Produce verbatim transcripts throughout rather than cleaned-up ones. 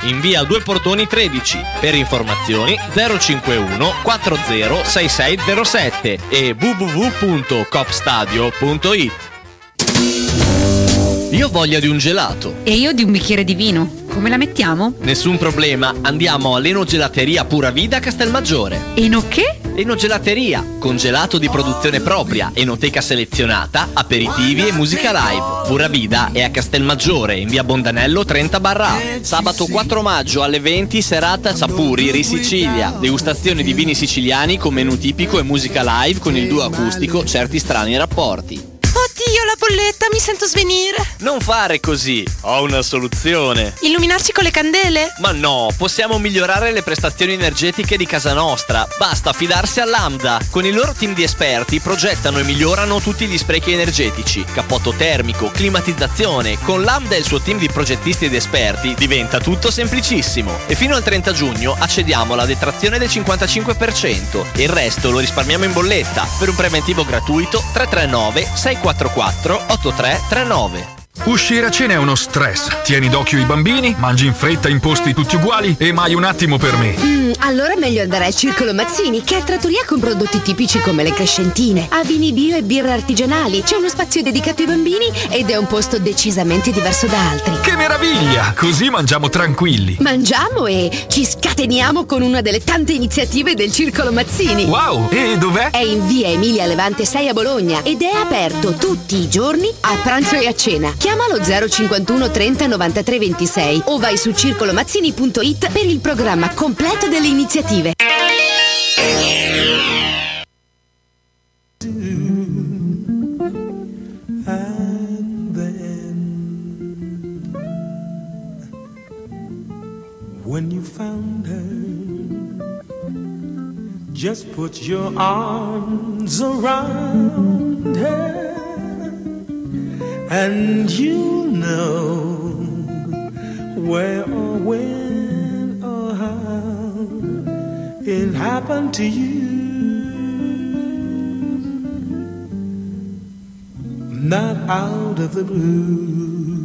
in via Due Portoni tredici. Per informazioni zero cinquantuno quaranta sei sei zero sette e w w w punto copstadio punto it. Io ho voglia di un gelato. E io di un bicchiere di vino. Come la mettiamo? Nessun problema, andiamo all'Enogelateria Pura Vida a Castelmaggiore. Eno che? Enogelateria, con gelato di produzione propria, enoteca selezionata, aperitivi e musica live. Pura Vida è a Castelmaggiore, in via Bondanello trenta barra A. Sabato quattro maggio alle venti, serata Sapuri Ri Sicilia. Degustazione di vini siciliani con menù tipico e musica live con il duo acustico Certi strani rapporti. Oddio, la bolletta, mi sento svenire. Non fare così, ho una soluzione. Illuminarci con le candele? Ma no, possiamo migliorare le prestazioni energetiche di casa nostra. Basta affidarsi a Lambda. Con il loro team di esperti progettano e migliorano tutti gli sprechi energetici. Cappotto termico, climatizzazione. Con Lambda e il suo team di progettisti ed esperti diventa tutto semplicissimo. E fino al trenta giugno accediamo alla detrazione del cinquantacinque per cento. E il resto lo risparmiamo in bolletta. Per un preventivo gratuito tre tre nove sei quattro quattro otto tre tre nove. Uscire a cena è uno stress. Tieni d'occhio i bambini, mangi in fretta in posti tutti uguali e mai un attimo per me. Mm, allora è meglio andare al Circolo Mazzini, che è trattoria con prodotti tipici come le crescentine. Ha vini bio e birre artigianali. C'è uno spazio dedicato ai bambini ed è un posto decisamente diverso da altri. Che meraviglia! Così mangiamo tranquilli. Mangiamo e ci scateniamo con una delle tante iniziative del Circolo Mazzini. Wow! E dov'è? È in via Emilia Levante sei a Bologna ed è aperto tutti i giorni a pranzo e a cena. Chiamalo zero cinquantuno trenta novantatré ventisei o vai su circolomazzini punto it per il programma completo delle iniziative. And then, when you found her, just put your arms around her. And you know where or when or how it happened to you. Not out of the blue.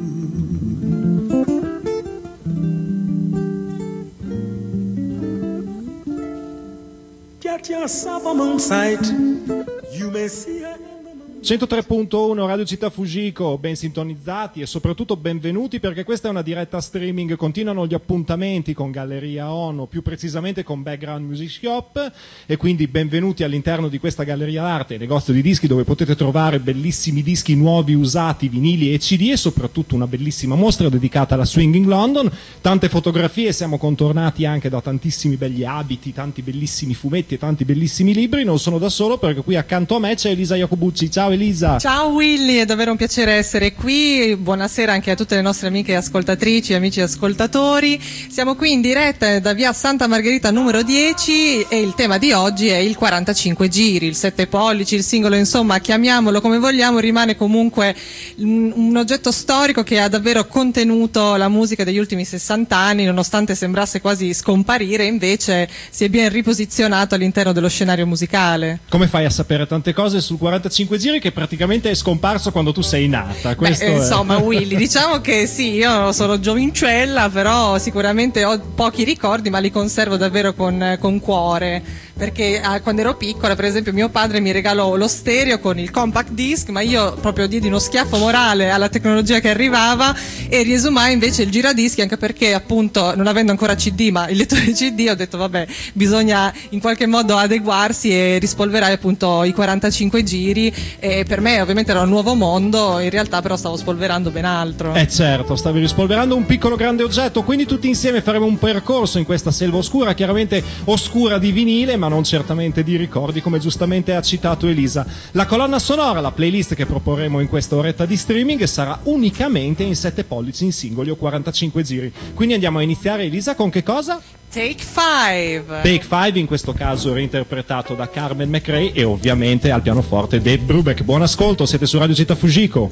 Get yourself a moon sight. You may see her. centotré punto uno Radio Città Fujiko, ben sintonizzati e soprattutto benvenuti, perché questa è una diretta streaming. Continuano gli appuntamenti con Galleria ONO, più precisamente con Background Music Shop, e quindi benvenuti all'interno di questa galleria d'arte, negozio di dischi dove potete trovare bellissimi dischi nuovi, usati, vinili e C D, e soprattutto una bellissima mostra dedicata alla Swinging London, tante fotografie, siamo contornati anche da tantissimi belli abiti, tanti bellissimi fumetti e tanti bellissimi libri. Non sono da solo, perché qui accanto a me c'è Elisa Iacobucci. Ciao Elisa. Ciao Willy, è davvero un piacere essere qui. Buonasera anche a tutte le nostre amiche ascoltatrici e amici ascoltatori. Siamo qui in diretta da via Santa Margherita numero dieci e il tema di oggi è il quarantacinque giri, il sette pollici, il singolo, insomma chiamiamolo come vogliamo, rimane comunque un, un oggetto storico che ha davvero contenuto la musica degli ultimi sessanta anni, nonostante sembrasse quasi scomparire, invece si è ben riposizionato all'interno dello scenario musicale. Come fai a sapere tante cose sul quarantacinque giri che praticamente è scomparso quando tu sei nata? Questo Beh, è... insomma Willy, diciamo che sì, io sono giovincella, però sicuramente ho pochi ricordi, ma li conservo davvero con, con cuore, perché ah, quando ero piccola, per esempio, mio padre mi regalò lo stereo con il compact disc, ma io proprio diedi uno schiaffo morale alla tecnologia che arrivava e riesumai invece il giradischi, anche perché appunto non avendo ancora C D ma il lettore C D ho detto vabbè, bisogna in qualche modo adeguarsi, e rispolverai appunto i quarantacinque giri, e per me ovviamente era un nuovo mondo, in realtà però stavo spolverando ben altro. Eh certo, stavi rispolverando un piccolo grande oggetto, quindi tutti insieme faremo un percorso in questa selva oscura, chiaramente oscura di vinile, ma non certamente di ricordi, come giustamente ha citato Elisa. La colonna sonora, la playlist che proporremo in questa oretta di streaming sarà unicamente in sette pollici, in singoli o quarantacinque giri. Quindi andiamo a iniziare, Elisa, con che cosa? Take Five. Take Five, in questo caso reinterpretato da Carmen McRae e ovviamente al pianoforte Dave Brubeck. Buon ascolto, siete su Radio Città Fujiko.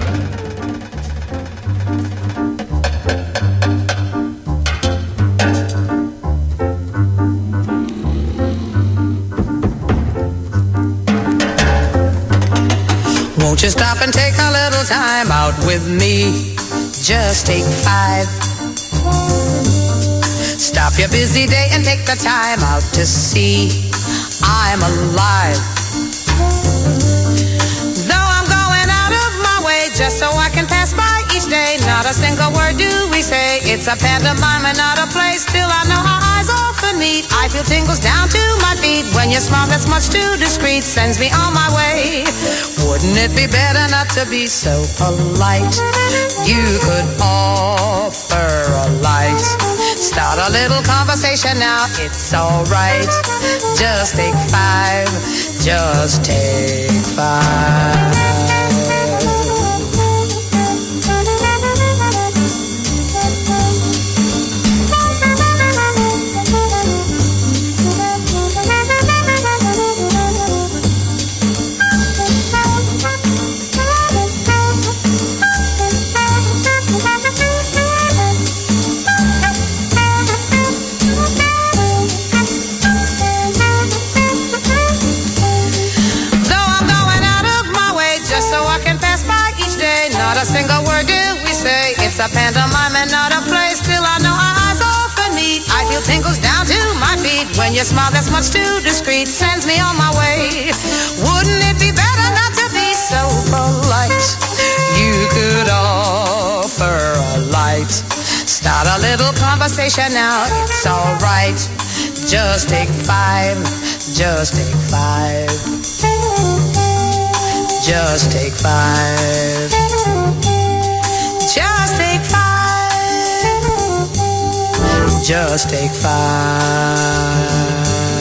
Won't you stop and take a little time out with me? Just take five. Stop your busy day and take the time out to see I'm alive. Though I'm going out of my way just so I can pass by each day, not a single word do we say. It's a pantomime and not a play. Still I know our eyes often meet. I feel tingles down to my feet when your smile that's much too discreet sends me on my way. Wouldn't it be better not to be so polite? You could offer a light. Start a little conversation now, it's alright. Just take five, just take five. Not a single word do we say. It's a pantomime and not a play. Still I know our eyes often meet. I feel tingles down to my feet when your smile that's much too discreet sends me on my way. Wouldn't it be better not to be so polite? You could offer a light. Start a little conversation now, it's alright. Just take five, just take five. Just take five. Just take five. Just take five.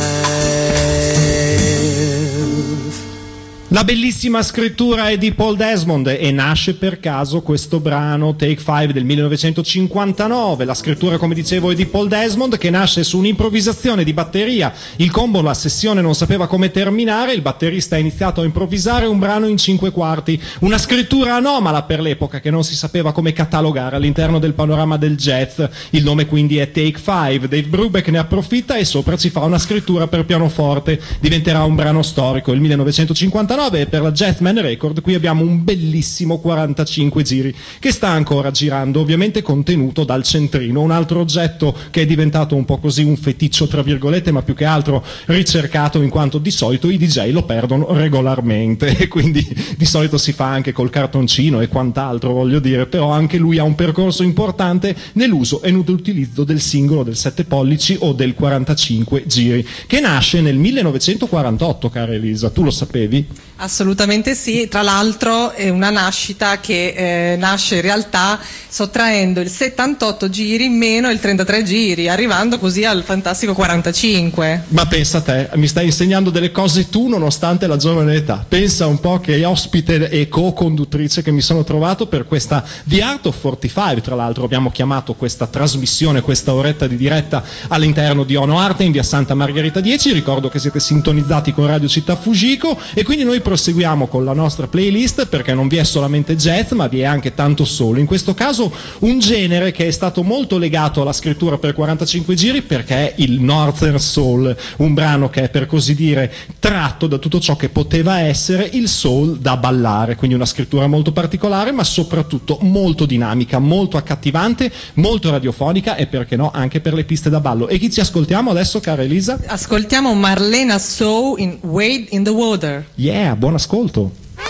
La bellissima scrittura è di Paul Desmond e nasce per caso questo brano Take Five del millenovecentocinquantanove. La scrittura, come dicevo, è di Paul Desmond, che nasce su un'improvvisazione di batteria. Il combo, la sessione non sapeva come terminare, il batterista ha iniziato a improvvisare un brano in cinque quarti, una scrittura anomala per l'epoca che non si sapeva come catalogare all'interno del panorama del jazz. Il nome quindi è Take Five. Dave Brubeck ne approfitta e sopra ci fa una scrittura per pianoforte. Diventerà un brano storico. Il millenovecentocinquantanove e per la Jazzman Record qui abbiamo un bellissimo quarantacinque giri che sta ancora girando, ovviamente contenuto dal centrino, un altro oggetto che è diventato un po' così un feticcio tra virgolette, ma più che altro ricercato, in quanto di solito i D J lo perdono regolarmente e quindi di solito si fa anche col cartoncino e quant'altro, voglio dire, però anche lui ha un percorso importante nell'uso e nell'utilizzo del singolo del sette pollici o del quarantacinque giri, che nasce nel millenovecentoquarantotto, cara Elisa, tu lo sapevi? Assolutamente sì, tra l'altro è una nascita che eh, nasce in realtà sottraendo il settantotto giri meno il trentatré giri, arrivando così al fantastico quarantacinque. Ma pensa a te, mi stai insegnando delle cose tu nonostante la giovane età. Pensa un po' che ospite e co-conduttrice che mi sono trovato per questa The Art of quarantacinque, tra l'altro abbiamo chiamato questa trasmissione, questa oretta di diretta all'interno di Ono Arte in via Santa Margherita dieci. Ricordo che siete sintonizzati con Radio Città Fujiko e quindi noi proseguiamo con la nostra playlist, perché non vi è solamente jazz ma vi è anche tanto soul, in questo caso un genere che è stato molto legato alla scrittura per quarantacinque giri perché è il Northern Soul, un brano che è per così dire tratto da tutto ciò che poteva essere il soul da ballare, quindi una scrittura molto particolare ma soprattutto molto dinamica, molto accattivante, molto radiofonica e perché no anche per le piste da ballo. E chi ci ascoltiamo adesso, cara Elisa? Ascoltiamo Marlena Sow in Wade in the Water. Yeah, buon ascolto.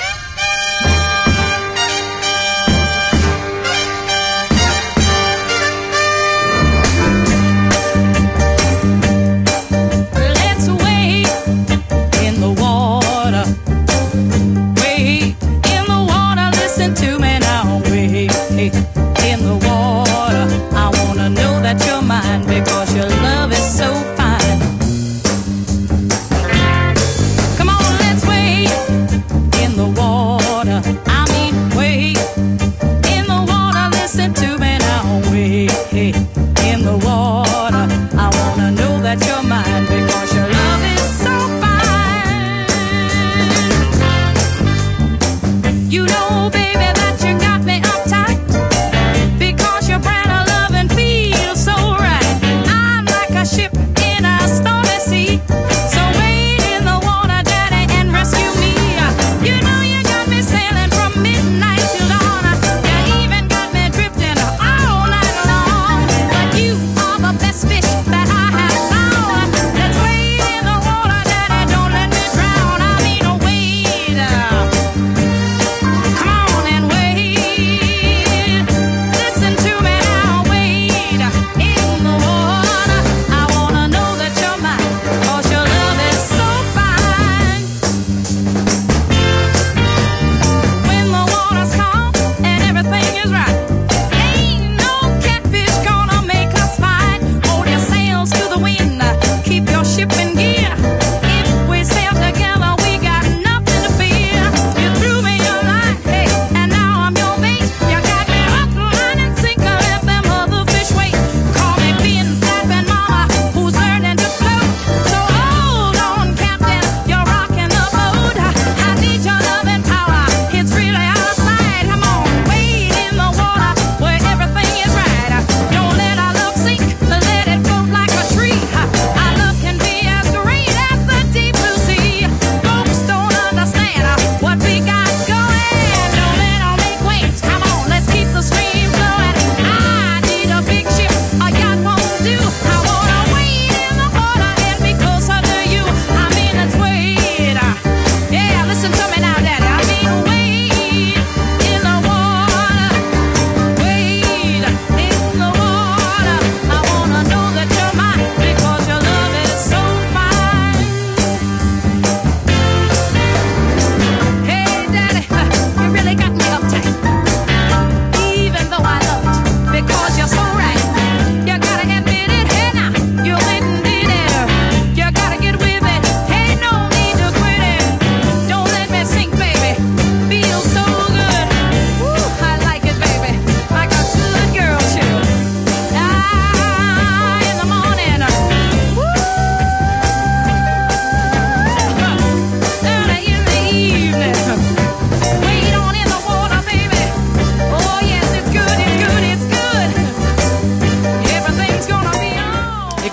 Let's wade in the water. Wade in the water, listen to me now. Wade in the water. I wanna know that you're mine because your love is so fine. The water, I mean wade in the water, listen to me now, wade in the water, I wanna know that you're mine because your love is so fine. You know, baby, that you got me uptight because your brand of loving feels so right. I'm like a ship in a stormy sea, so wade in the water, daddy, and rescue me. You know you got me sailing from midnight till dawn. You even got me drifting all night long. But you are the best fish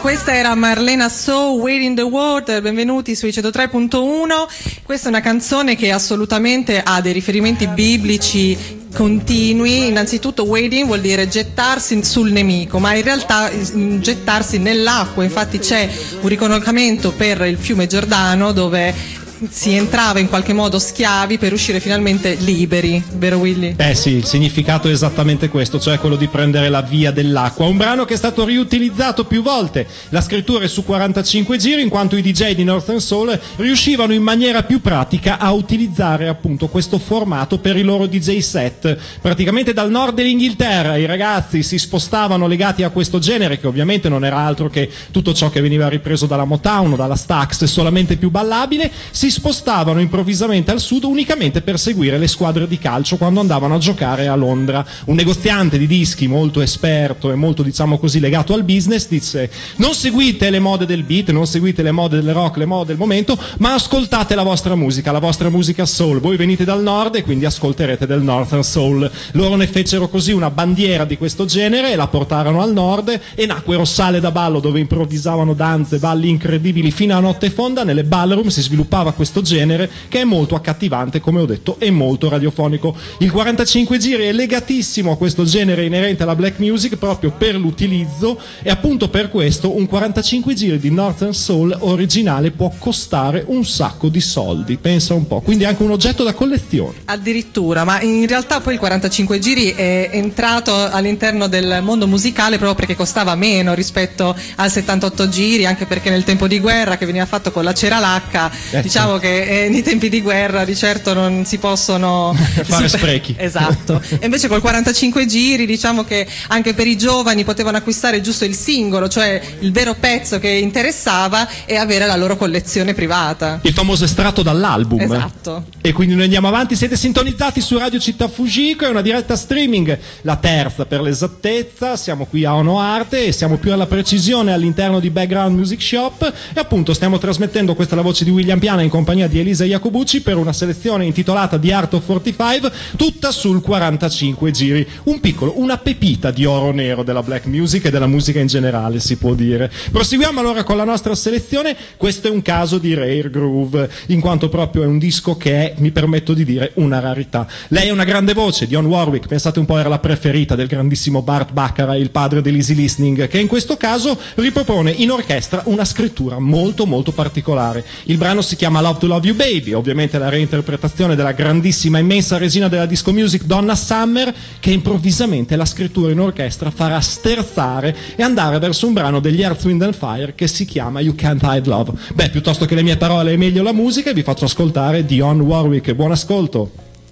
questa era Marlena So, Waiting the World, benvenuti sui centotré punto uno. Questa è una canzone che assolutamente ha dei riferimenti biblici continui. Innanzitutto waiting vuol dire gettarsi sul nemico, ma in realtà gettarsi nell'acqua. Infatti c'è un riconoscimento per il fiume Giordano dove si entrava in qualche modo schiavi per uscire finalmente liberi, vero Willy? Eh sì, il significato è esattamente questo, cioè quello di prendere la via dell'acqua. Un brano che è stato riutilizzato più volte. La scrittura è su quarantacinque giri, in quanto i D J di Northern Soul riuscivano in maniera più pratica a utilizzare appunto questo formato per i loro D J set. Praticamente dal nord dell'Inghilterra i ragazzi si spostavano legati a questo genere, che ovviamente non era altro che tutto ciò che veniva ripreso dalla Motown o dalla Stax, solamente più ballabile. Si spostavano improvvisamente al sud unicamente per seguire le squadre di calcio quando andavano a giocare a Londra. Un negoziante di dischi molto esperto e molto, diciamo così, legato al business disse: non seguite le mode del beat, non seguite le mode del rock, le mode del momento, ma ascoltate la vostra musica, la vostra musica soul. Voi venite dal nord e quindi ascolterete del Northern Soul. Loro ne fecero così una bandiera di questo genere e la portarono al nord e nacquero sale da ballo dove improvvisavano danze, balli incredibili fino a notte fonda. Nelle ballroom si sviluppava questo genere che è molto accattivante, come ho detto, e molto radiofonico. Il quarantacinque giri è legatissimo a questo genere inerente alla black music proprio per l'utilizzo, e appunto per questo un quarantacinque giri di Northern Soul originale può costare un sacco di soldi, pensa un po', quindi anche un oggetto da collezione. Addirittura, ma in realtà poi il quarantacinque giri è entrato all'interno del mondo musicale proprio perché costava meno rispetto al settantotto giri, anche perché nel tempo di guerra, che veniva fatto con la cera lacca, eh, diciamo che eh, nei tempi di guerra di certo non si possono fare sprechi. Esatto. E invece col quarantacinque giri diciamo che anche per i giovani potevano acquistare giusto il singolo, cioè il vero pezzo che interessava, e avere la loro collezione privata. Il famoso estratto dall'album. Esatto. E quindi noi andiamo avanti, siete sintonizzati su Radio Città Fujiko, è una diretta streaming, la terza per l'esattezza. Siamo qui a Ono Arte e siamo più alla precisione all'interno di Background Music Shop, e appunto stiamo trasmettendo, questa è la voce di William Piana in compagnia di Elisa Iacobucci, per una selezione intitolata The Art of quarantacinque, tutta sul quarantacinque giri. Un piccolo, una pepita di oro nero della black music e della musica in generale, si può dire. Proseguiamo allora con la nostra selezione. Questo è un caso di rare groove, in quanto proprio è un disco che è, mi permetto di dire, una rarità. Lei è una grande voce, Dionne Warwick, pensate un po', era la preferita del grandissimo Burt Bacharach, il padre dell'easy listening, che in questo caso ripropone in orchestra una scrittura molto molto particolare. Il brano si chiama Love to Love You Baby, ovviamente la reinterpretazione della grandissima, immensa regina della disco music Donna Summer, che improvvisamente la scrittura in orchestra farà sterzare e andare verso un brano degli Earth, Wind and Fire che si chiama You Can't Hide Love. Beh, piuttosto che le mie parole è meglio la musica, e vi faccio ascoltare Dionne Warwick. Buon ascolto.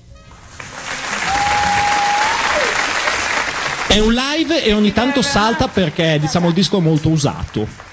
È un live e ogni tanto salta perché, diciamo, il disco è molto usato.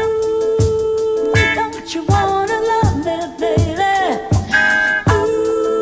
You wanna love me, baby. Ooh.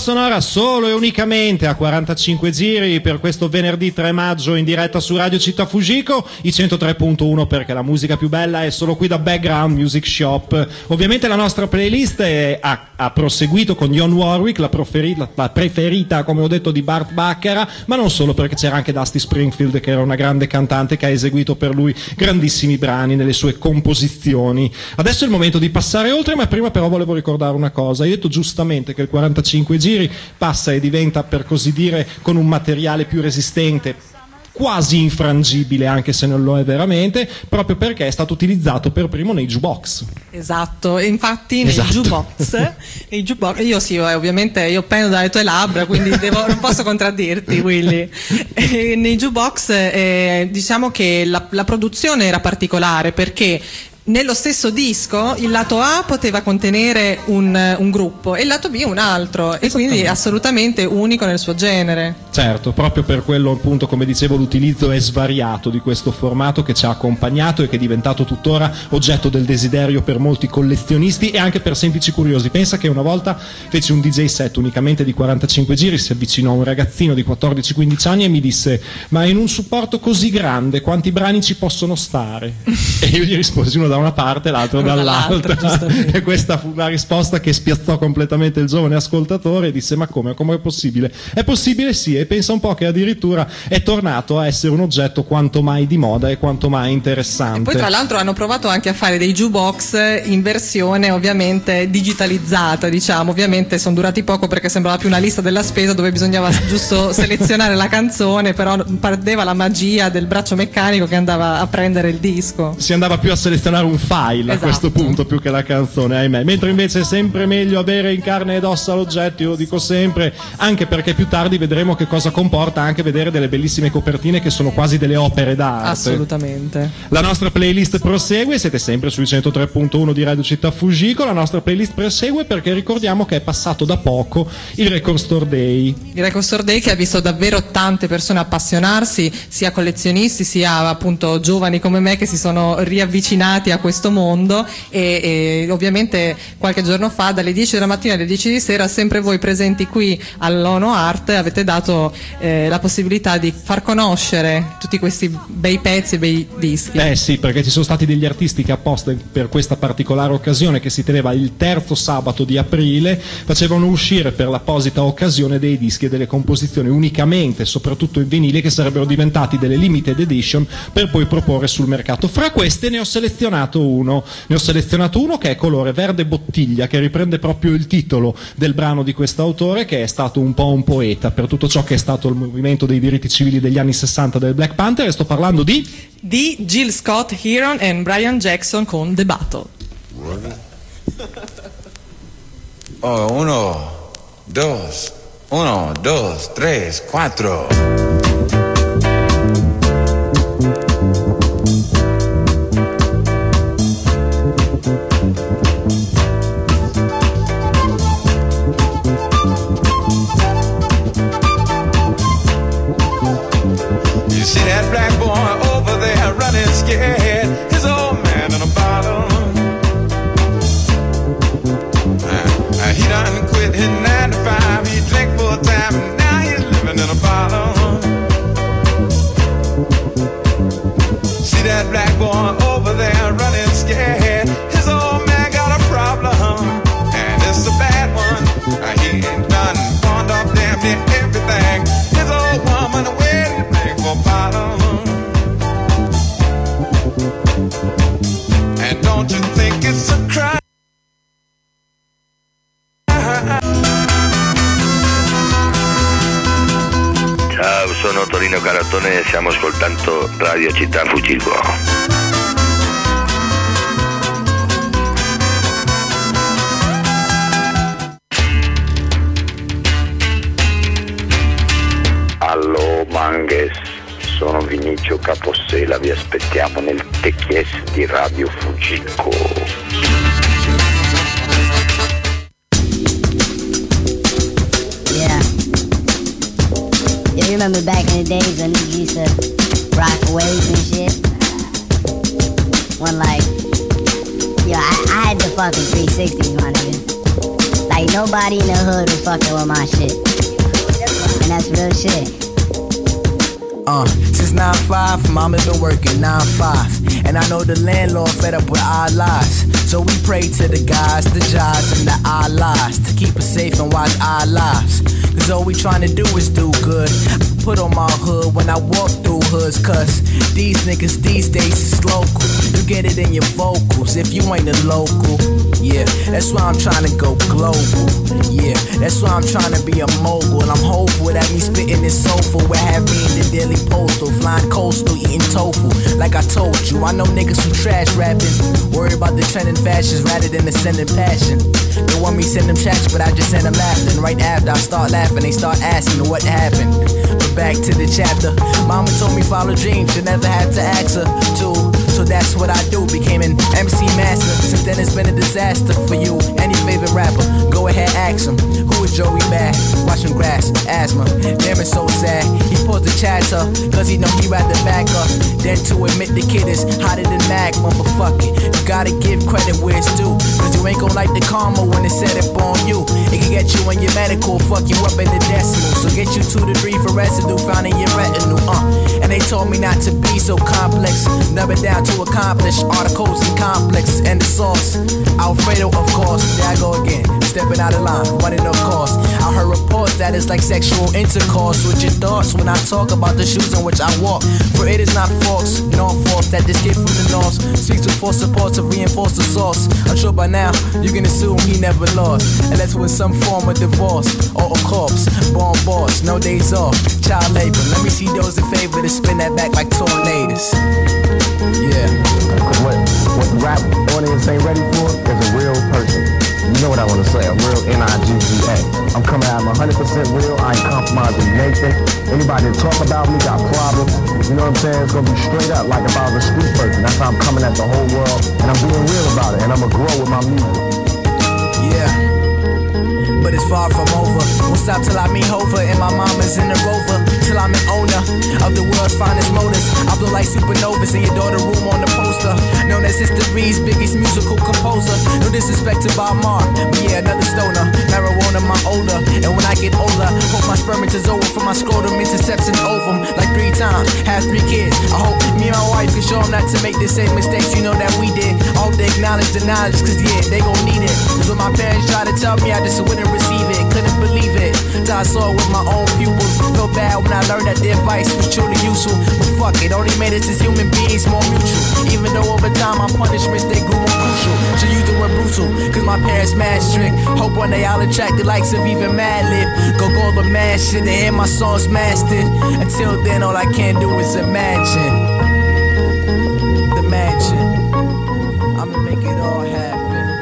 sonora solo e unicamente a quarantacinque giri per questo venerdì tre maggio in diretta su Radio Città Fujiko, i centotré punto uno, perché la musica più bella è solo qui da Background Music Shop. Ovviamente la nostra playlist è, ha, ha proseguito con Dionne Warwick, la, preferita, la preferita come ho detto di Bart Bacharach, ma non solo, perché c'era anche Dusty Springfield, che era una grande cantante che ha eseguito per lui grandissimi brani nelle sue composizioni. Adesso è il momento di passare oltre, ma prima però volevo ricordare una cosa. Io ho detto giustamente che il quarantacinque giri passa e diventa, per così dire, con un materiale più resistente, quasi infrangibile, anche se non lo è veramente, proprio perché è stato utilizzato per primo nei jukebox. Esatto, e infatti nei Esatto. jukebox, nei jukebox, io sì, eh, ovviamente io pendo dalle tue labbra, quindi devo, non posso contraddirti, Willy. E nei jukebox eh, diciamo che la, la produzione era particolare, perché nello stesso disco il lato A poteva contenere un, un gruppo e il lato B un altro, e quindi assolutamente unico nel suo genere. Certo, proprio per quello, appunto, come dicevo, l'utilizzo è svariato di questo formato che ci ha accompagnato e che è diventato tuttora oggetto del desiderio per molti collezionisti e anche per semplici curiosi. Pensa che una volta feci un D J set unicamente di quarantacinque giri, si avvicinò un ragazzino di quattordici quindici anni e mi disse: ma in un supporto così grande quanti brani ci possono stare? E io gli risposi uno da una parte e l'altro dall'altra, e questa fu una risposta che spiazzò completamente il giovane ascoltatore e disse: ma come, come è possibile? È possibile, sì, e pensa un po' che addirittura è tornato a essere un oggetto quanto mai di moda e quanto mai interessante. E poi tra l'altro hanno provato anche a fare dei jukebox in versione ovviamente digitalizzata, diciamo. Ovviamente sono durati poco perché sembrava più una lista della spesa dove bisognava giusto selezionare la canzone, però perdeva la magia del braccio meccanico che andava a prendere il disco. Si andava più a selezionare un file, esatto, a questo punto, più che la canzone, ahimè. Mentre invece è sempre meglio avere in carne ed ossa l'oggetto, io lo dico sempre, anche perché più tardi vedremo che cosa comporta anche vedere delle bellissime copertine che sono quasi delle opere d'arte. Assolutamente. La nostra playlist prosegue, siete sempre sui centotré punto uno di Radio Città Fujiko. La nostra playlist prosegue perché ricordiamo che è passato da poco il Record Store Day. Il Record Store Day che ha visto davvero tante persone appassionarsi, sia collezionisti sia appunto giovani come me che si sono riavvicinati a questo mondo, e, e ovviamente qualche giorno fa dalle dieci della mattina alle dieci di sera, sempre voi presenti qui all'Ono Art, avete dato eh, la possibilità di far conoscere tutti questi bei pezzi e bei dischi. Eh sì, perché ci sono stati degli artisti che apposta per questa particolare occasione, che si teneva il terzo sabato di aprile, facevano uscire per l'apposita occasione dei dischi e delle composizioni unicamente, soprattutto in vinile, che sarebbero diventati delle limited edition per poi proporre sul mercato. Fra queste ne ho selezionato uno, ne ho selezionato uno che è colore verde bottiglia, che riprende proprio il titolo del brano di quest'autore, che è stato un po' un poeta per tutto ciò che è stato il movimento dei diritti civili degli anni sessanta del Black Panther, e sto parlando di di Jill Scott Heron e Brian Jackson con The Battle. Oh, uno, dos, uno, dos, tres, cuatro. You see that black boy over there running scared, his old man in a bottle. Uh, he done quit his nine to five, he drank full time, and now he's living in a bottle. See that black boy over there running scared, his old man got a problem, and it's a bad one. Uh, he ain't done pawned off damn near everything, his old woman waiting for a bottle. And don't you think it's a crime? Ciao, sono Torino Carattone e stiamo ascoltando Radio Città Fujiko. Allo Manges, sono Vinicio Capossela, vi aspettiamo nel Techies di Radio Fujiko. Yeah. You remember back in the days when we used to rock waves and shit? One like, yo, I, I had the fucking three sixties, my nigga. Like Ain't nobody in the hood who fucking with my shit. And that's real shit. Uh, since nine five, mama been working nine five. And I know the landlord fed up with our lies. So we pray to the guys, the jobs, and the Allahs to keep us safe and watch our lives. Cause all we tryna do is do good. Put on my hood when I walk through hoods. Cause these niggas these days is local. You get it in your vocals if you ain't a local. Yeah, that's why I'm tryna go global. Yeah, that's why I'm tryna be a mogul. I'm hopeful that me spitting this soulful will have me in the Daily Postal, flying coastal, eating tofu. Like I told you, I know niggas who trash rapping, worry about the trending fashions rather than the sending passion. They want me send them tracks, but I just send them laughing. Right after I start laughing, they start asking what happened. But back to the chapter. Mama told me follow dreams, you never had to ask her to. So that's what I do, became an M C master. Since then it's been a disaster for you. Any favorite rapper, go ahead ask him. Who is Joey Bad? Watching grass, asthma. Damn, it's so sad. He paused the chatter, cause he know he rather back up than to admit the kid is hotter than magma. But fuck it, you gotta give credit where it's due. Cause you ain't gon' like the karma when it's set up on you. It can get you in your medical, fuck you up in the decimal. So get you two to three for residue found in your retinue, uh. And they told me not to be so complex. Never down to accomplish articles and complexes and the sauce. Alfredo, of course, there I go again. Stepping out of line, running of course. I heard reports that it's like sexual intercourse with your thoughts when I talk about the shoes in which I walk. For it is not false, nor false that this kid from the north speaks with force support to reinforce the source. I'm sure by now you can assume he never lost, unless with some form of divorce or a corpse. Born boss, no days off, child labor. Let me see those in favor to spin that back like tornadoes. Yeah. What, what rap audience ain't ready for is a real person. You know what I want to say, a real N I G G A. I'm coming out, I'm one hundred percent real, I ain't compromising Nathan. Anybody that talk about me got problems, you know what I'm saying? It's going to be straight up like if I was a street person. That's how I'm coming at the whole world, and I'm being real about it, and I'm going to grow with my music. Yeah. But it's far from over. Won't stop till I meet Hova and my mama's in the Rover. Till I'm an owner of the world's finest motors. I blow like supernovas in your daughter room on the poster. Known as history's biggest musical composer. No disrespect to Bob Marr, but yeah, another stoner. Marijuana, my older. And when I get older, hope my spermatozoa from my scrotum intercepts an ovum like three times. Have three kids. I hope me and my wife can show them not to make the same mistakes you know that we did. I hope they acknowledge the knowledge, cause yeah, they gon' need it. Cause when my parents try to tell me, I just wouldn't receive it. Couldn't believe it till I saw it with my own pupils. Felt bad when I learned that their advice was truly useful. But fuck it, only made us as human beings more mutual. Even though over time my punishments they grew more crucial. So use the word brutal, cause my parents mad strict. Hope one day I'll attract the likes of even Madlib. Go go the mad shit and hear my songs mastered. Until then all I can do is imagine. The mansion, I'ma make it all happen.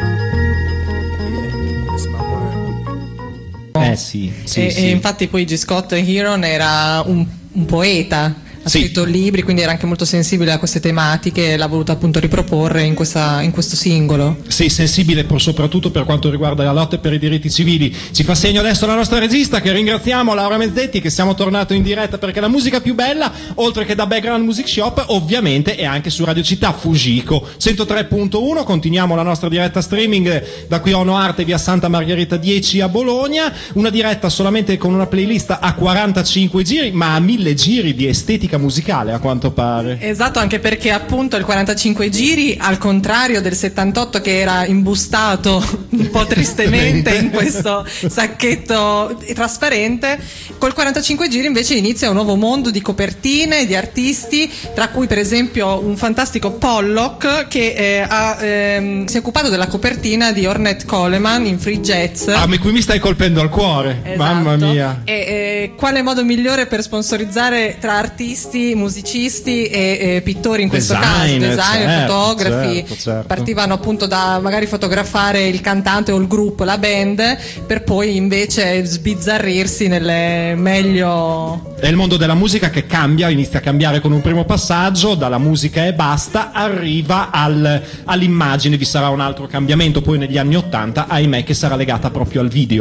Eh sì, sì, e, sì. e infatti poi G. Scott Heron era un, un poeta, ha Sì. scritto libri, quindi era anche molto sensibile a queste tematiche e l'ha voluta appunto riproporre in, questa, in questo singolo. Sì, sensibile per, soprattutto per quanto riguarda la lotta per i diritti civili. Ci fa segno adesso la nostra regista, che ringraziamo, Laura Mezzetti, che siamo tornati in diretta perché la musica più bella, oltre che da Background Music Shop, ovviamente è anche su Radio Città Fujiko centotré punto uno. Continuiamo la nostra diretta streaming da qui a Ono Arte, via Santa Margherita dieci a Bologna. Una diretta solamente con una playlist a quarantacinque giri, ma a mille giri di estetica musicale, a quanto pare. Esatto, anche perché appunto il quarantacinque giri, al contrario del settantotto che era imbustato un po' tristemente in questo sacchetto trasparente, col quarantacinque giri invece inizia un nuovo mondo di copertine, di artisti, tra cui per esempio un fantastico Pollock che eh, ha, ehm, si è occupato della copertina di Ornette Coleman in Free Jazz. Ah, ma qui mi stai colpendo al cuore. Esatto. Mamma mia. E eh, quale modo migliore per sponsorizzare tra artisti, musicisti e eh, pittori in questo Designer, caso, designer, certo, fotografi, certo, certo. partivano appunto da magari fotografare il cantante o il gruppo, la band, per poi invece sbizzarrirsi nelle meglio. È il mondo della musica che cambia, inizia a cambiare con un primo passaggio, dalla musica e basta, arriva al, all'immagine, vi sarà un altro cambiamento poi negli anni ottanta, ahimè, che sarà legata proprio al video.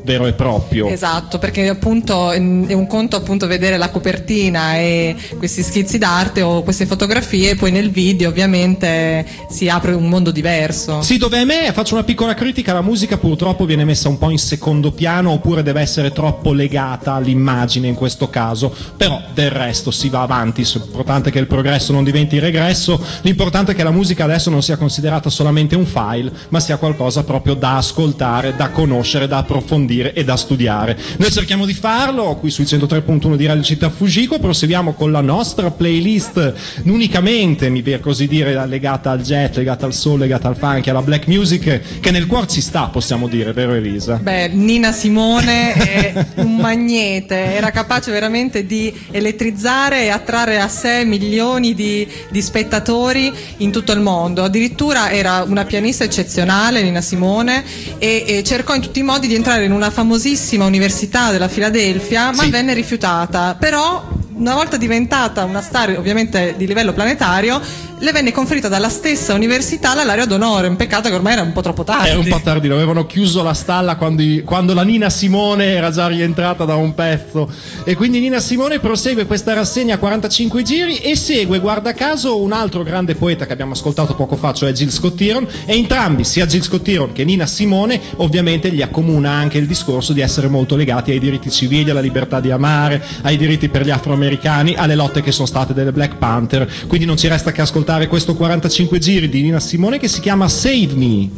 vero e proprio. Esatto, perché appunto è un conto appunto vedere la copertina e questi schizzi d'arte o queste fotografie, e poi nel video ovviamente si apre un mondo diverso. Sì, dove ahimè, faccio una piccola critica, la musica purtroppo viene messa un po' in secondo piano, oppure deve essere troppo legata all'immagine in questo caso, però del resto si va avanti, l'importante è che il progresso non diventi regresso, l'importante è che la musica adesso non sia considerata solamente un file, ma sia qualcosa proprio da ascoltare, da conoscere, da approfondire e da studiare. Noi cerchiamo di farlo qui sui centotré punto uno di Radio Città Fujiko, proseguiamo con la nostra playlist unicamente, mi per così dire, legata al jazz, legata al soul, legata al funk, alla black music, che nel cuore ci sta, possiamo dire, vero Elisa? Beh, Nina Simone è un magnete, era capace veramente di elettrizzare e attrarre a sé milioni di, di spettatori in tutto il mondo. Addirittura era una pianista eccezionale, Nina Simone, e, e cercò in tutti i modi di entrare in una famosissima università della Filadelfia, ma sì. venne rifiutata. Però una volta diventata una star ovviamente di livello planetario, le venne conferita dalla stessa università la laurea d'onore. Un peccato che ormai era un po' troppo tardi. Era un po' tardi, avevano chiuso la stalla quando, quando la Nina Simone era già rientrata da un pezzo, e quindi Nina Simone prosegue questa rassegna a quarantacinque giri e segue, guarda caso, un altro grande poeta che abbiamo ascoltato poco fa, cioè Gil Scott-Heron, e entrambi, sia Gil Scott-Heron che Nina Simone, ovviamente gli accomuna anche il discorso di essere molto legati ai diritti civili, alla libertà di amare, ai diritti per gli afroamericani, alle lotte che sono state delle Black Panther. Quindi non ci resta che ascoltare questo quarantacinque giri di Nina Simone che si chiama Save Me.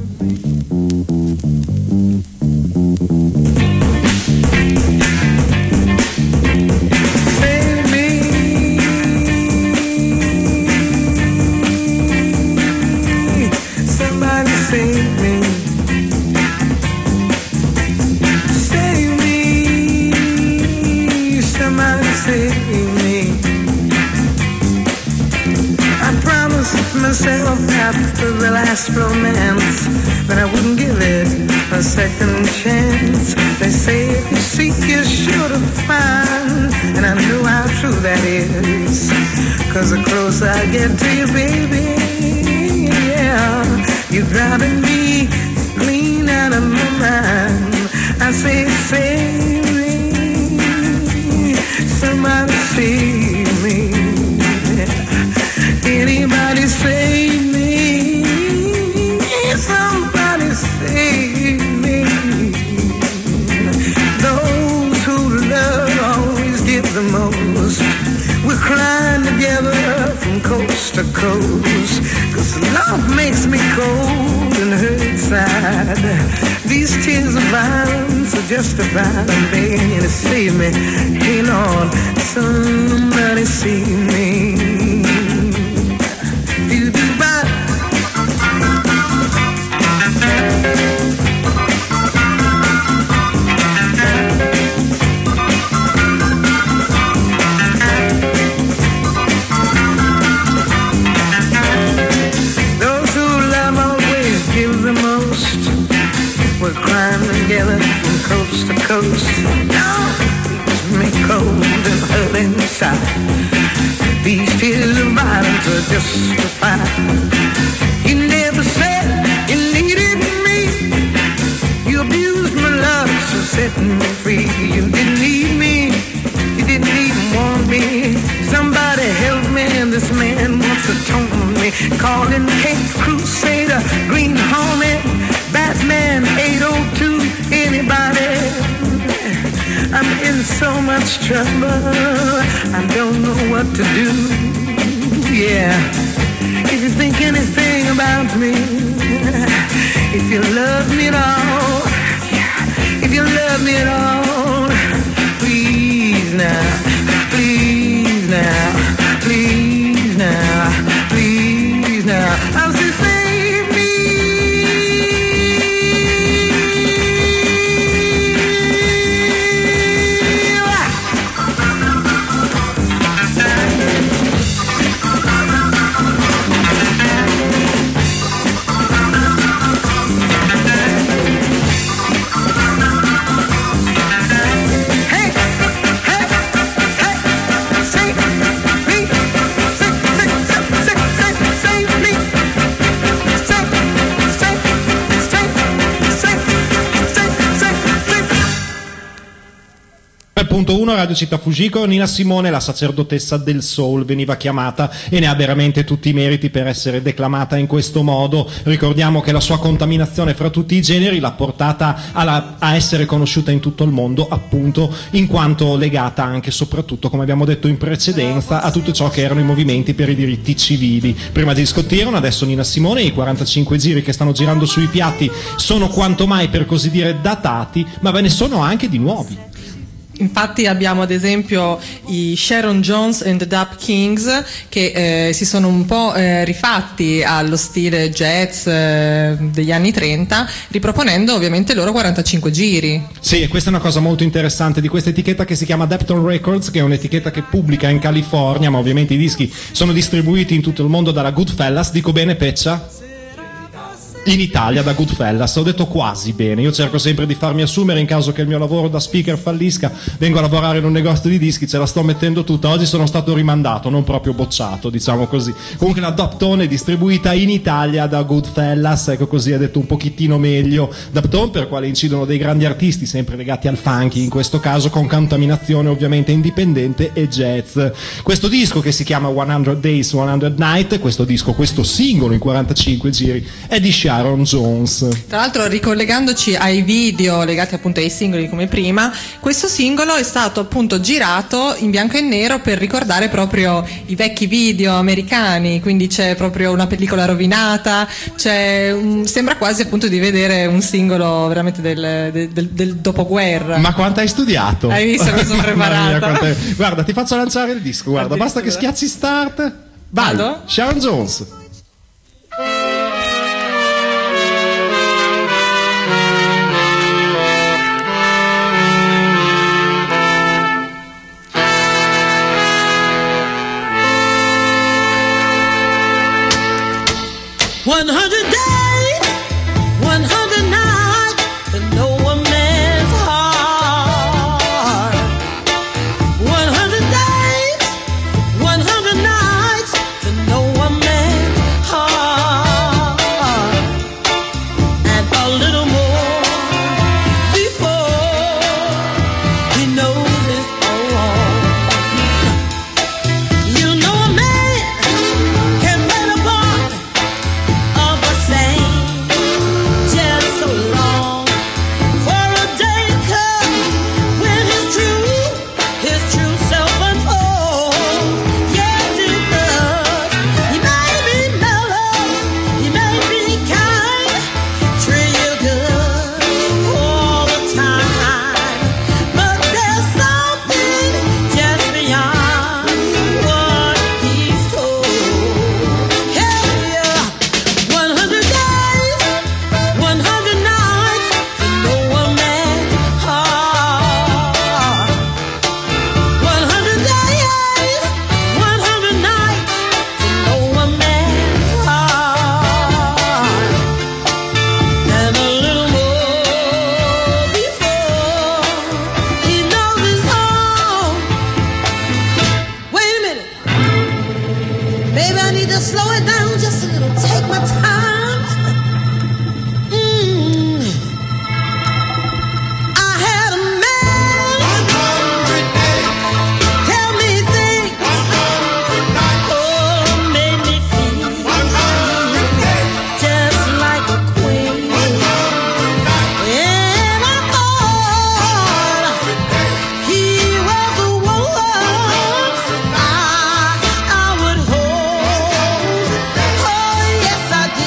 Save me. Somebody save me. Save me. Somebody save me. I promised myself after the last romance that I wouldn't give it a second chance. They say if you seek you sure to find, and I know how true that is, 'cause the closer I get to you, baby, yeah, you're driving me clean out of my mind. I say save me, somebody save me. Anybody save me? Somebody save me. Those who love always give the most. We're crying together from coast to coast, 'cause love makes me cold and hurt inside. These tears of violence are justified. I'm begging you to save me. Hey Lord, somebody save me. We're crying together from coast to coast. Now it's me cold and hurt inside. These tears of violence are justified. You never said you needed me. You abused my love, so set me free. You didn't need me. You didn't even want me. Somebody help me, this man wants to tone me. Calling Hate Crusader, Green Hornet, Batman eight oh two, anybody? I'm in so much trouble, I don't know what to do. Yeah, if you think anything about me, if you love me at all, if you love me at all, please now, please now, please now, please now. I'll just say punto uno Radio Città Fujiko. Nina Simone, la sacerdotessa del soul, veniva chiamata e ne ha veramente tutti i meriti per essere declamata in questo modo. Ricordiamo che la sua contaminazione fra tutti i generi l'ha portata alla, a essere conosciuta in tutto il mondo, appunto in quanto legata anche e soprattutto, come abbiamo detto in precedenza, a tutto ciò che erano i movimenti per i diritti civili. Prima di Scott Iron, adesso Nina Simone. I quarantacinque giri che stanno girando sui piatti sono quanto mai, per così dire, datati, ma ve ne sono anche di nuovi. Infatti abbiamo ad esempio i Sharon Jones and the Dub Kings che eh, si sono un po' eh, rifatti allo stile jazz eh, degli anni trenta, riproponendo ovviamente i loro quarantacinque giri. Sì, e questa è una cosa molto interessante di questa etichetta che si chiama Depton Records, che è un'etichetta che pubblica in California, ma ovviamente i dischi sono distribuiti in tutto il mondo dalla Goodfellas. Dico bene, Peccia? In Italia da Goodfellas, ho detto quasi bene. Io cerco sempre di farmi assumere in caso che il mio lavoro da speaker fallisca. Vengo a lavorare in un negozio di dischi, ce la sto mettendo tutta. Oggi sono stato rimandato, non proprio bocciato, diciamo così. Comunque la Daptone è distribuita in Italia da Goodfellas, ecco, così è detto un pochettino meglio. Daptone, per quale incidono dei grandi artisti sempre legati al funky, in questo caso con contaminazione ovviamente indipendente e jazz. Questo disco, che si chiama cento Days, cento Night, questo disco, questo singolo in quarantacinque giri, è di Sharon Jones. Tra l'altro, ricollegandoci ai video legati appunto ai singoli come prima, questo singolo è stato appunto girato in bianco e nero per ricordare proprio i vecchi video americani, quindi c'è proprio una pellicola rovinata, c'è un, sembra quasi appunto di vedere un singolo veramente del, del, del, del dopoguerra. Ma quanto hai studiato? Hai visto che sono preparata? Mia, guarda, ti faccio lanciare il disco, guarda, basta che schiacci start. Vai, Vado? Sharon Jones. One hundred days, one hundred nights to know a man's heart. One hundred days, one hundred nights to know a man's heart. And a little more before he knows his own. You know a man can play the part of a saint just so long, for a day comes when his true, his true self unfolds. Yes, it does. He may be mellow, he may be kind, treat you good all the time, but there's something just beyond what he's told. Hey, yeah. One hundred days, one hundred nights to know a man's heart. One hundred days, one hundred nights to know a man's heart. And a little more before he knows his own. Wait a minute. Maybe I need to slow it down just a little. Take my time. Mm. I had a man tell me things. Oh, made me feel just like a queen. And I thought he was the one I, I would hold. Oh, yes, I did.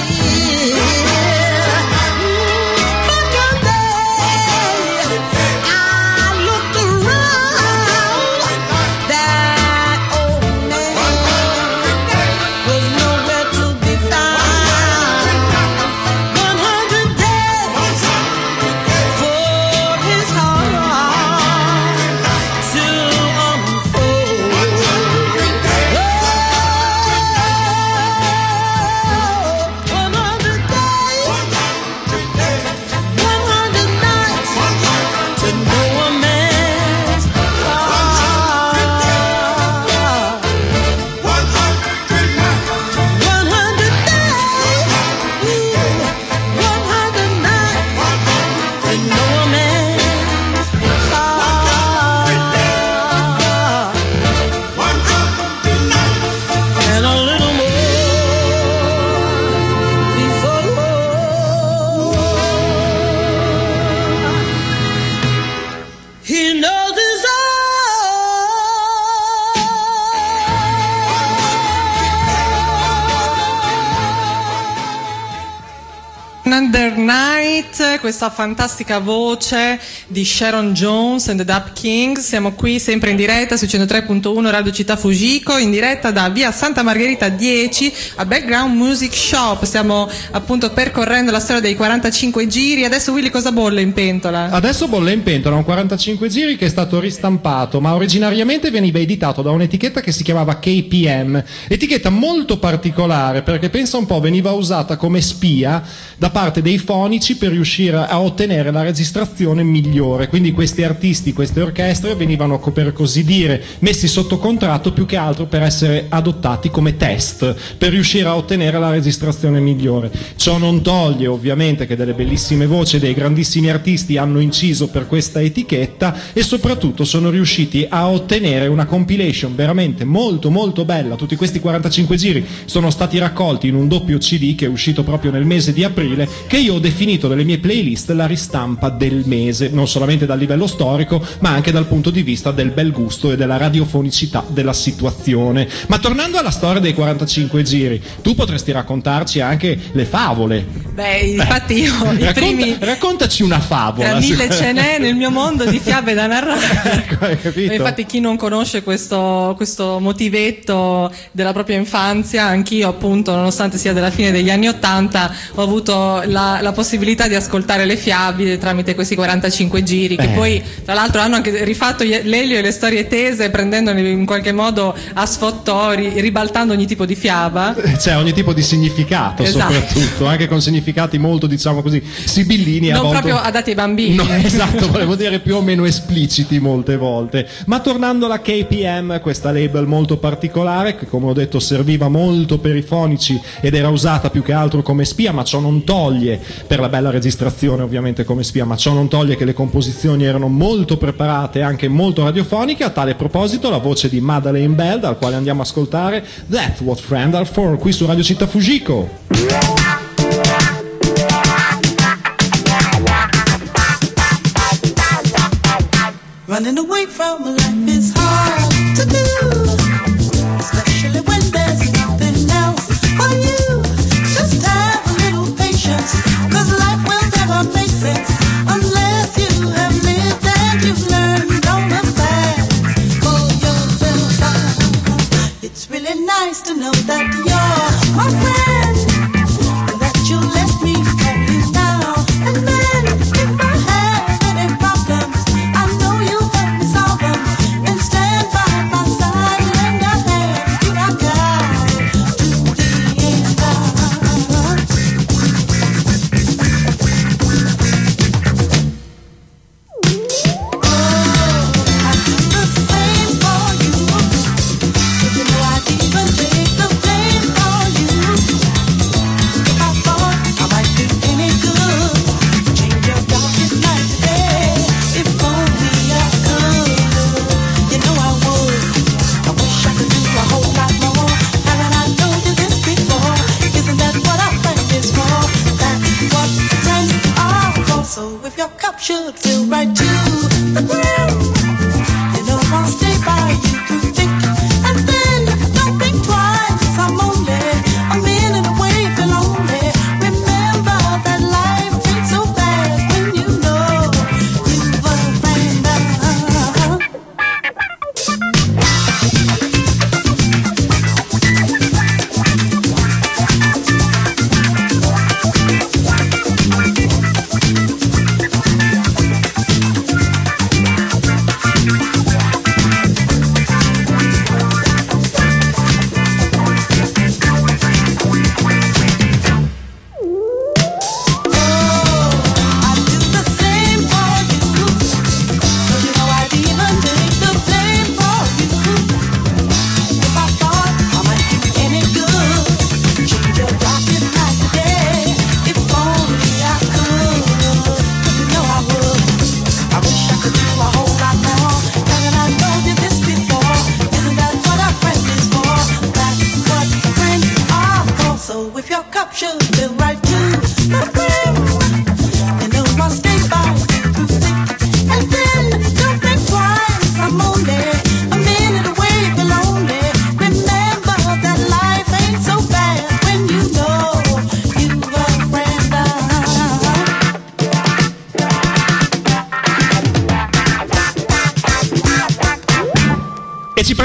Another Night, questa fantastica voce di Sharon Jones and the Dap Kings. Siamo qui sempre in diretta su centotré punto uno Radio Città Fugico, in diretta da via Santa Margherita dieci a Background Music Shop. Stiamo appunto percorrendo la storia dei quarantacinque giri. Adesso Willy, cosa bolle in pentola? Adesso bolle in pentola un quarantacinque giri che è stato ristampato, ma originariamente veniva editato da un'etichetta che si chiamava K P M, etichetta molto particolare perché pensa un po', veniva usata come spia da parte dei fonici per riuscire a ottenere la registrazione migliore. Quindi questi artisti, queste orchestre venivano, per così dire, messi sotto contratto più che altro per essere adottati come test per riuscire a ottenere la registrazione migliore. Ciò non toglie ovviamente che delle bellissime voci e dei grandissimi artisti hanno inciso per questa etichetta e soprattutto sono riusciti a ottenere una compilation veramente molto molto bella. Tutti questi quarantacinque giri sono stati raccolti in un doppio C D che è uscito proprio nel mese di aprile, che io ho definito nelle mie playlist la ristampa del mese, non solamente dal livello storico ma anche dal punto di vista del bel gusto e della radiofonicità della situazione. Ma tornando alla storia dei quarantacinque giri, tu potresti raccontarci anche le favole. Beh, infatti io i Racconta, primi raccontaci una favola. tra mille ce n'è nel mio mondo di fiabe da narrare. Ecco, hai capito? Infatti chi non conosce questo, questo motivetto della propria infanzia, anch'io appunto, nonostante sia della fine degli anni ottanta, ho avuto la, la possibilità di ascoltare le fiabe tramite questi quarantacinque giri, che eh. poi tra l'altro hanno anche rifatto l'Elio e le storie tese, prendendoli in qualche modo a sfottò, ri, ribaltando ogni tipo di fiaba. C'è ogni tipo di significato, esatto. Soprattutto, anche con significati molto, diciamo così, sibillini. Non a volte... proprio adatti ai bambini. No, esatto, volevo dire più o meno espliciti molte volte. Ma tornando alla K P M, questa label molto particolare, che come ho detto serviva molto per i fonici ed era usata più che altro come spia, ma ciò non toglie, per la bella registrazione ovviamente come spia, ma ciò non toglie che le composizioni erano molto preparate e anche molto radiofoniche. A tale proposito la voce di Madeleine Bell, dal quale andiamo a ascoltare That's What Friends Are For, qui su Radio Città Fugico. Running away from life is hard to do, especially when there's nothing else for you. Just have a little patience, cause life will never make sense unless you have lived and you've learned all the facts for yourself. It's really nice to know that you're my friend, and that you let me call you now and then. If I have any problems, I know you help me solve them and stand by my side, lend a hand, be my guide to the end. Oh, I do the same for you. You know I'd even take the blame for you. If I thought I might do any good, change your darkest night today. If only I could, you know I would. I wish I could do a whole lot more. Haven't I told you this before? Isn't that what a friend is for? That's what friends are for. So if your cup should feel right to the brim, you know I'll stay by you through thick and thin. Don't think twice, I'm only a minute away if you're lonely. Remember that life ain't so bad when you know you've a friend.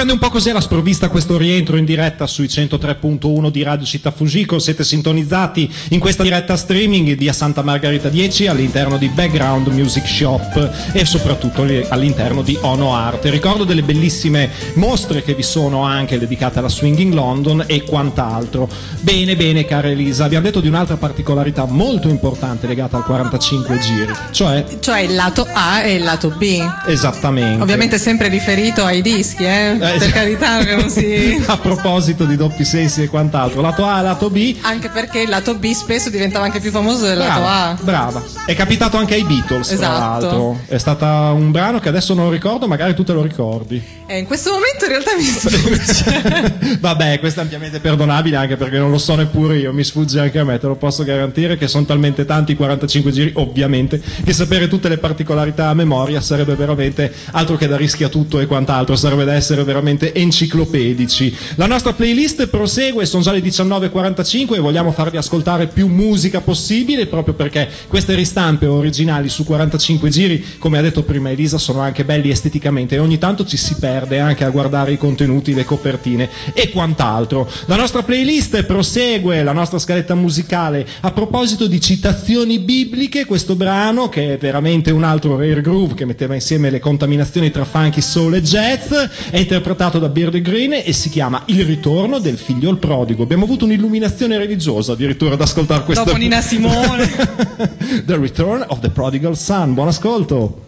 prende un po' così alla sprovvista questo rientro in diretta sui centotré punto uno di Radio Città Fujiko. Siete sintonizzati in questa diretta streaming di Santa Margherita dieci all'interno di Background Music Shop e soprattutto all'interno di Ono Art. Ricordo delle bellissime mostre che vi sono anche dedicate alla Swinging London e quant'altro. Bene, bene, cara Elisa, abbiamo detto di un'altra particolarità molto importante legata al quarantacinque giri, cioè... Cioè il lato A e il lato B. Esattamente. Ovviamente sempre riferito ai dischi, eh? Eh, per carità che non si... A proposito di doppi sensi e quant'altro, lato A e lato B. Anche perché il lato B spesso diventava anche più famoso del Brava, lato A. Brava. È capitato anche ai Beatles, tra Esatto. l'altro. È stata un brano che adesso non ricordo, magari tu te lo ricordi. E in questo momento in realtà mi sfugge. Vabbè, questo è ampiamente perdonabile anche perché non lo so neppure io, mi sfugge anche a me, te lo posso garantire che sono talmente tanti i quarantacinque giri, ovviamente, che sapere tutte le particolarità a memoria sarebbe veramente altro che da rischia tutto e quant'altro, sarebbe da essere veramente enciclopedici. La nostra playlist prosegue, sono già le diciannove e quarantacinque e vogliamo farvi ascoltare più musica possibile proprio perché queste ristampe originali su quarantacinque giri, come ha detto prima Elisa, sono anche belli esteticamente e ogni tanto ci si perde anche a guardare i contenuti, le copertine e quant'altro. La nostra playlist prosegue, la nostra scaletta musicale. A proposito di citazioni bibliche, questo brano che è veramente un altro rare groove che metteva insieme le contaminazioni tra funky, soul e jazz, è interpretato da Beardy Green e si chiama Il ritorno del figlio il prodigo. Abbiamo avuto un'illuminazione religiosa addirittura ad ascoltare questo. Dopo Nina Simone. The Return of the Prodigal Son. Buon ascolto.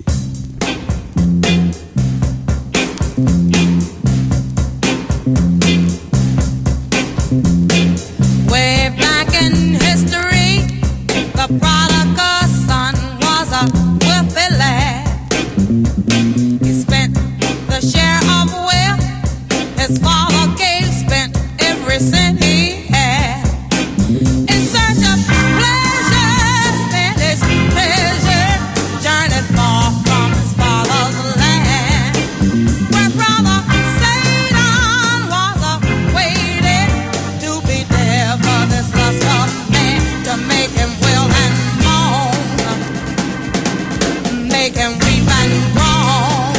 Way back in history, the prodigal son was a wealthy lad. He spent the share of wealth his father gave, spent every cent he had. In search of pleasure, spent his treasure, journeyed far from his father's land. Where brother Satan was awaited to be there for this lust of man, to make him will and moan, make him weep and groan.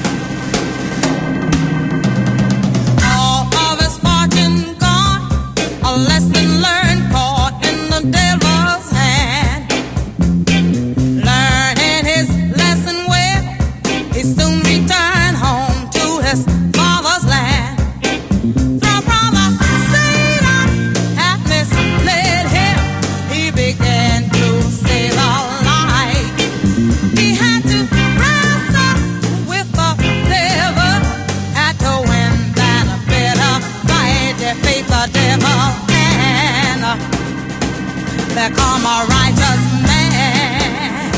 All of his fortune gone, a lesson learned caught in the devil's hand. Learning his lesson well, he soon returned home to his father's land. The brother Satan had misled him, he began to say the lie. He had to wrestle with the devil, had to win that bitter fight, defeat the devil and become a righteous man.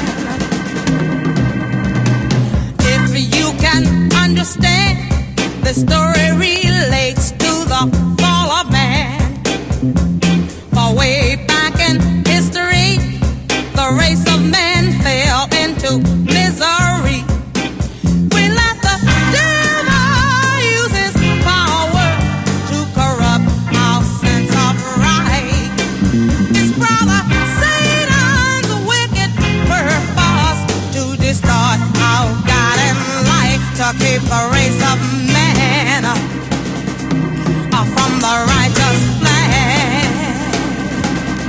If you can understand, the story relates to the fall of man. For way back in history, the race of man fell into misery. We let the devil use his power to corrupt our sense of right. His brother Satan's wicked purpose to distort our God and life, to keep the race of man uh, from the righteous land.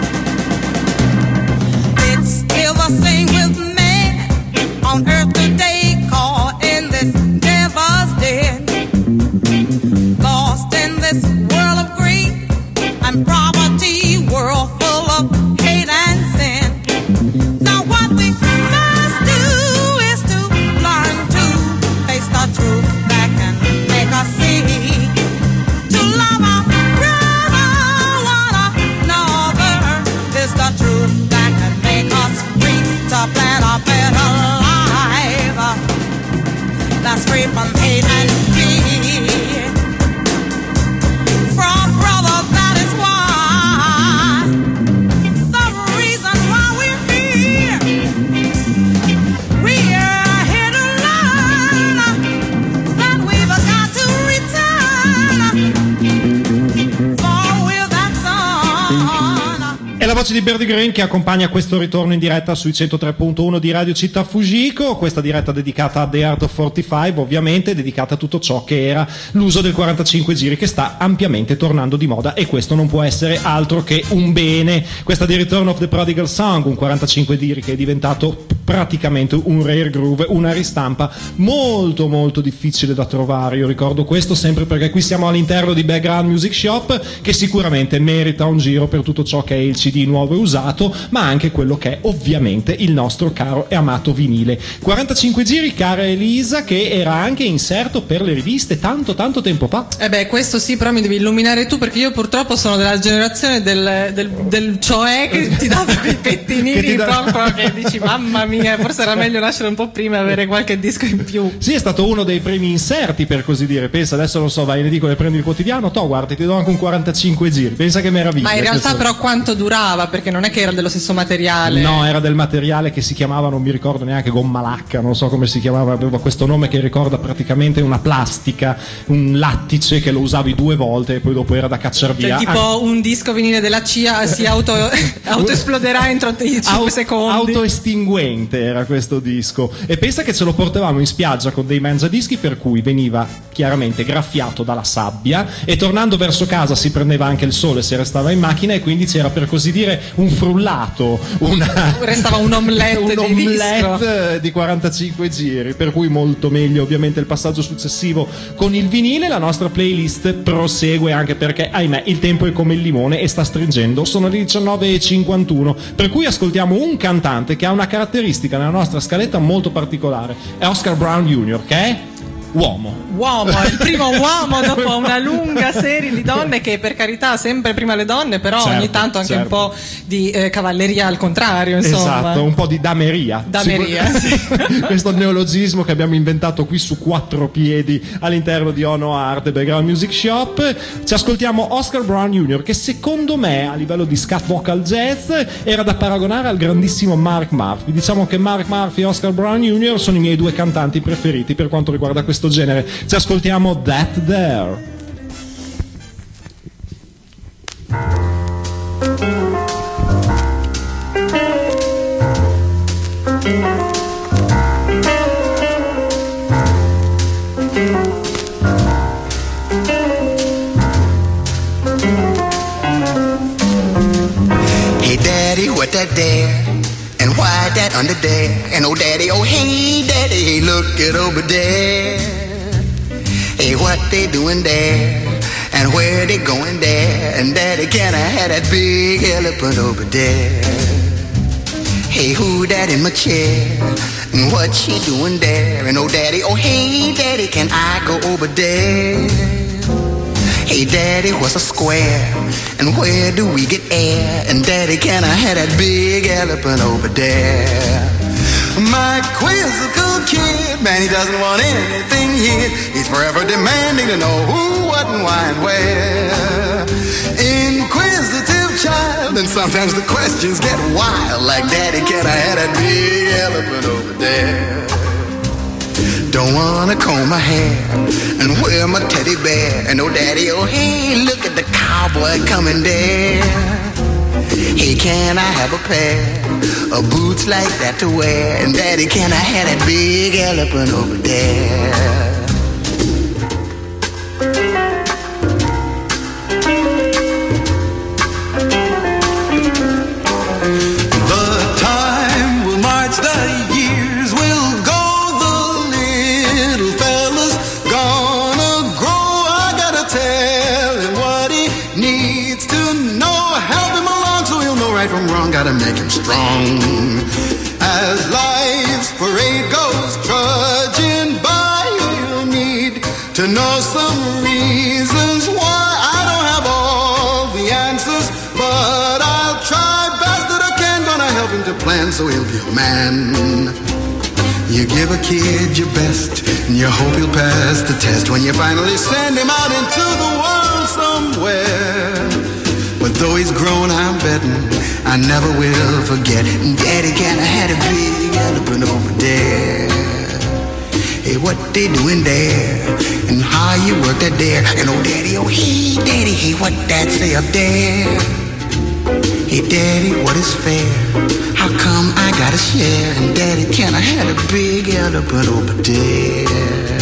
voce di Birdie Green che accompagna questo ritorno in diretta sui centotré punto uno di Radio Città Fujiko, questa diretta dedicata a The Art of quarantacinque, ovviamente dedicata a tutto ciò che era l'uso del quarantacinque giri, che sta ampiamente tornando di moda, e questo non può essere altro che un bene. Questa di Return of the Prodigal Song, un quarantacinque giri che è diventato praticamente un rare groove, una ristampa molto molto difficile da trovare. Io ricordo questo sempre perché qui siamo all'interno di Background Music Shop, che sicuramente merita un giro per tutto ciò che è il C D nuovo e usato, ma anche quello che è ovviamente il nostro caro e amato vinile. quarantacinque giri, cara Elisa, che era anche inserto per le riviste tanto tanto tempo fa. Eh beh, questo sì, però mi devi illuminare tu, perché io purtroppo sono della generazione del, del, del cioè che ti dava quei pettinini da... proprio che dici mamma mia, forse era meglio nascere un po' prima e avere qualche disco in più. Sì, è stato uno dei primi inserti, per così dire. Pensa, adesso non so, vai in edicola e prendi il quotidiano, to, guarda, ti do anche un quarantacinque giri, pensa che meraviglia. Ma in realtà questo... però quanto durava? Perché non è che era dello stesso materiale. No, era del materiale che si chiamava, non mi ricordo neanche, gomma lacca, non so come si chiamava, aveva questo nome che ricorda praticamente una plastica, un lattice che lo usavi due volte e poi dopo era da cacciar via. Cioè, tipo ah. un disco vinile della C I A si auto, autoesploderà entro cinque Au- secondi. Autoestinguente era questo disco. E pensa che ce lo portavamo in spiaggia con dei mangiadischi, per cui veniva chiaramente graffiato dalla sabbia e tornando verso casa si prendeva anche il sole se restava in macchina, e quindi c'era, per così dire, un frullato, una... restava un omelette, un di, omelette disco. di quarantacinque giri, per cui molto meglio ovviamente il passaggio successivo con il vinile. La nostra playlist prosegue, anche perché ahimè il tempo è come il limone e sta stringendo, sono le diciannove e cinquantuno, per cui ascoltiamo un cantante che ha una caratteristica nella nostra scaletta molto particolare, è Oscar Brown junior, che è uomo. Uomo, il primo uomo dopo una lunga serie di donne, che per carità sempre prima le donne, però certo, ogni tanto anche certo. un po' di eh, cavalleria al contrario, insomma. Esatto, un po' di dameria. Dameria, sì. Questo neologismo che abbiamo inventato qui su quattro piedi all'interno di Ono Art e Background Music Shop. Ci ascoltiamo Oscar Brown junior, che secondo me a livello di scat vocal jazz era da paragonare al grandissimo Mark Murphy. Diciamo che Mark Murphy e Oscar Brown junior sono i miei due cantanti preferiti per quanto riguarda questo genere. Ci ascoltiamo That There. Hey daddy, what that there? And why that under there? And oh daddy, oh hey daddy, look it over there. Hey, what they doing there? And where they going there? And daddy, can I have that big elephant over there? Hey, who that in my chair? And what she doing there? And oh daddy, oh hey daddy, can I go over there? Hey daddy, what's a square? And where do we get air? And daddy, can I have that big elephant over there? My quizzical kid, man, he doesn't want anything here. He's forever demanding to know who, what, and why, and where. Inquisitive child, and sometimes the questions get wild. Like, daddy, can I have that big elephant over there? Don't wanna comb my hair and wear my teddy bear. And oh daddy, oh hey, look at the cowboy coming there. Hey, can I have a pair of boots like that to wear? And daddy, can I have that big elephant over there? The time will march, the years will go. Right from wrong, gotta make him strong. As life's parade goes trudging by, you'll need to know some reasons why. I don't have all the answers, but I'll try best that I can. Gonna help him to plan so he'll be a man. You give a kid your best and you hope he'll pass the test when you finally send him out into the world somewhere. But though he's grown, I'm betting I never will forget. Daddy, can I have a big elephant over there? Hey, what they doing there? And how you work that there? And oh, daddy, oh, hey, daddy, hey, what that say up there? Hey daddy, what is fair? How come I gotta share? And daddy, can I have a big elephant over there?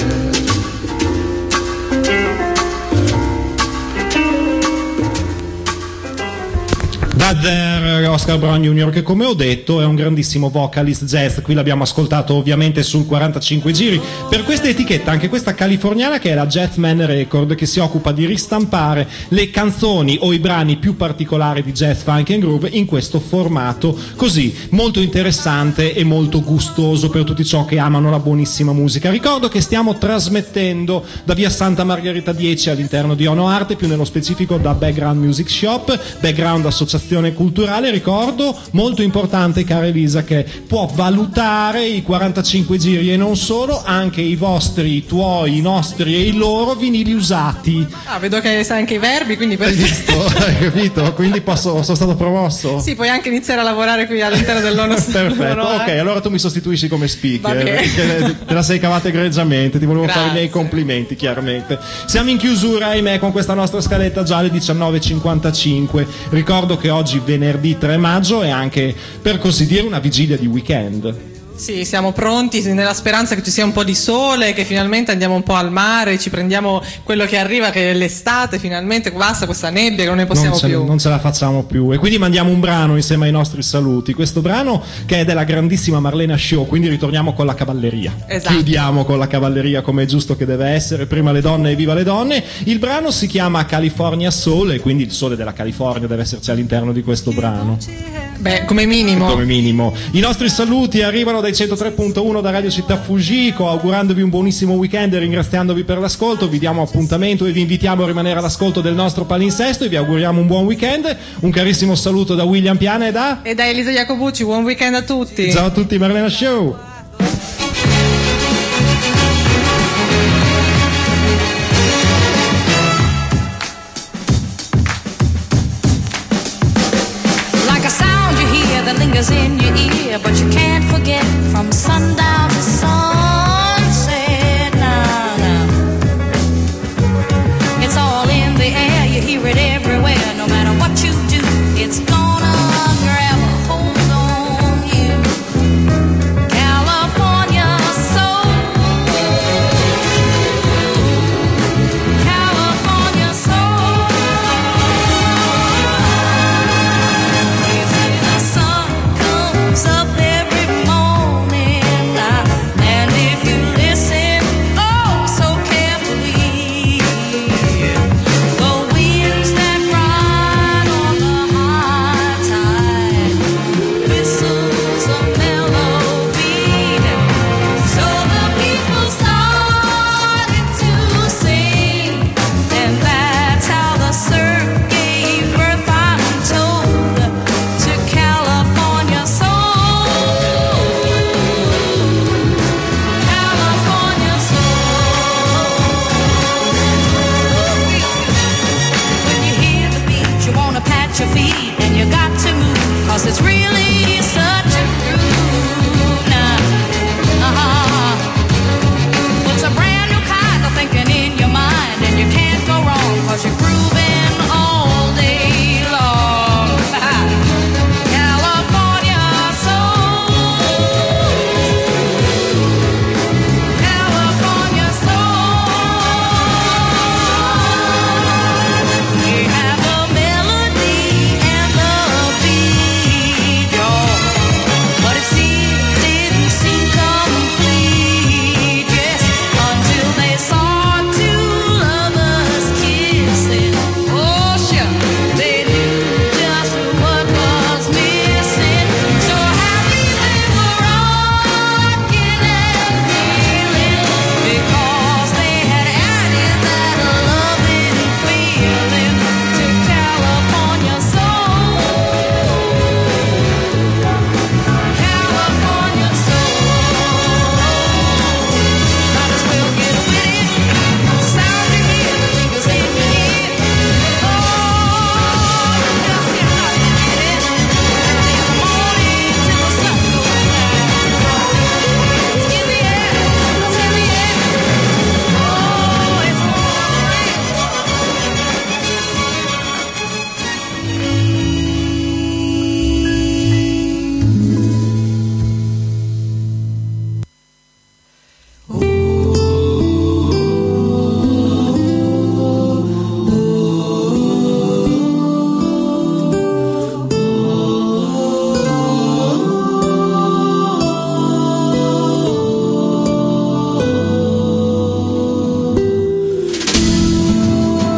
Da There, Oscar Brown junior, che come ho detto è un grandissimo vocalist jazz. Qui l'abbiamo ascoltato ovviamente sul quarantacinque giri per questa etichetta, anche questa californiana, che è la Jazzman Record, che si occupa di ristampare le canzoni o i brani più particolari di jazz, funk and groove in questo formato così molto interessante e molto gustoso per tutti ciò che amano la buonissima musica. Ricordo che stiamo trasmettendo da via Santa Margherita dieci all'interno di Ono Arte, più nello specifico da Background Music Shop, Background Associazione Culturale. Ricordo molto importante, cara Elisa, che può valutare i quarantacinque giri e non solo, anche i vostri, i tuoi, i nostri e i loro vinili usati. Ah, vedo che sai anche i verbi, quindi per... Hai visto? Hai capito? Quindi posso, sono stato promosso? Sì, puoi anche iniziare a lavorare qui all'interno dell'Ono. Perfetto, ok, allora tu mi sostituisci come speaker, perché te la sei cavata egregiamente, ti volevo Grazie. fare i miei complimenti, chiaramente. Siamo in chiusura, ahimè, con questa nostra scaletta già alle diciannove e cinquantacinque. Ricordo che oggi, venerdì tre maggio, è anche, per così dire, una vigilia di weekend. Sì, siamo pronti nella speranza che ci sia un po' di sole, che finalmente andiamo un po' al mare, ci prendiamo quello che arriva, che è l'estate, finalmente basta questa nebbia che non ne possiamo non ce, più. non ce la facciamo più, e quindi mandiamo un brano insieme ai nostri saluti. Questo brano che è della grandissima Marlena Show, quindi ritorniamo con la cavalleria. Esatto. Chiudiamo con la cavalleria come è giusto che deve essere, prima le donne e viva le donne. Il brano si chiama California Soul e quindi il sole della California deve esserci all'interno di questo brano. Beh, come minimo. Come minimo. I nostri saluti arrivano dai centotré punto uno da Radio Città Fugico, augurandovi un buonissimo weekend e ringraziandovi per l'ascolto. Vi diamo appuntamento e vi invitiamo a rimanere all'ascolto del nostro palinsesto e vi auguriamo un buon weekend. Un carissimo saluto da William Piana e da... E da Elisa Jacobucci, buon weekend a tutti. Ciao a tutti, Marlena Show. Like a sound you hear that lingers in your ear, but you can't forget.